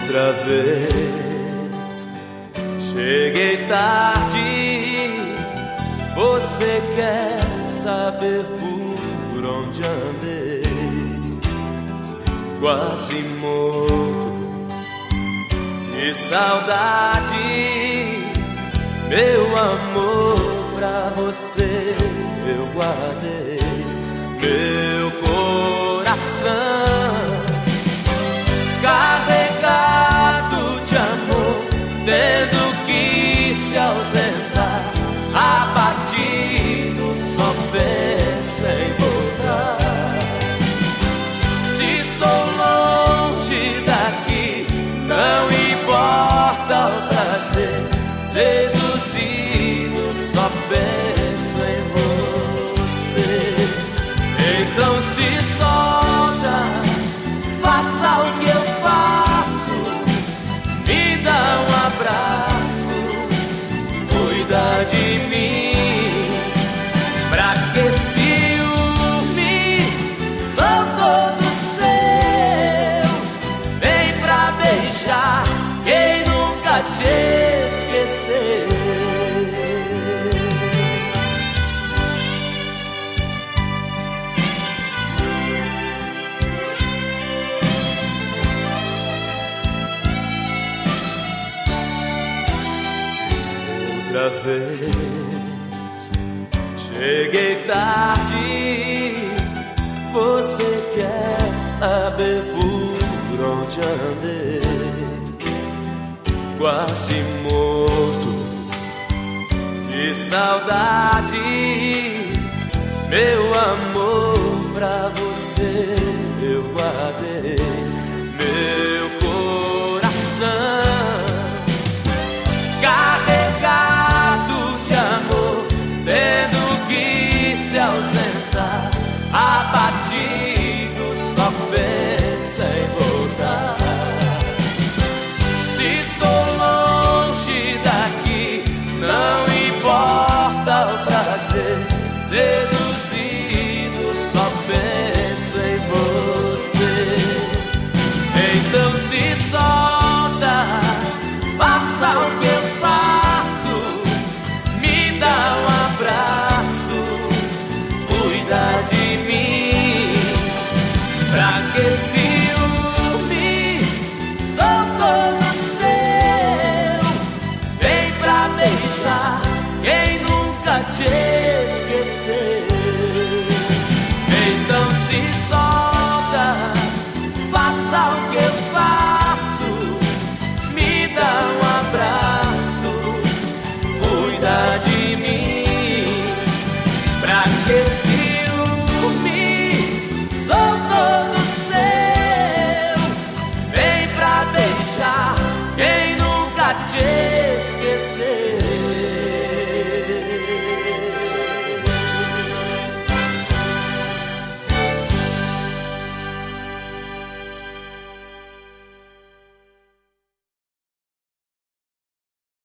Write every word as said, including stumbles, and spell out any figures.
Outra vez cheguei tarde. Você quer saber por onde andei? Quase morto de saudade. Meu amor, pra você eu guardei meu coração carregado de amor, tendo que se ausentar, abatido, só pensa em voltar. Se estou longe daqui, não importa o prazer, seduzido, só penso em você. Então se solta, faça o que eu faço, me dá um abraço, cuida de mim. Pra que ciúme? Sou todo seu. Vem pra beijar quem nunca te esqueceu. Outra vez cheguei tarde. Você quer saber por onde andei? Quase morto de saudade. Meu amor, pra você eu guardei meu coração carregado de amor, tendo que se ausentar, abatido, só pensa em voltar. Se estou longe daqui, não importa o prazer, seduzido, só penso em você. Então se solta, faça o que eu faço, me dá um abraço, cuida de mim. Pra que ciúme? Sou todo seu. Vem pra beijar quem nunca te esqueceu. Então se solta, faça o que eu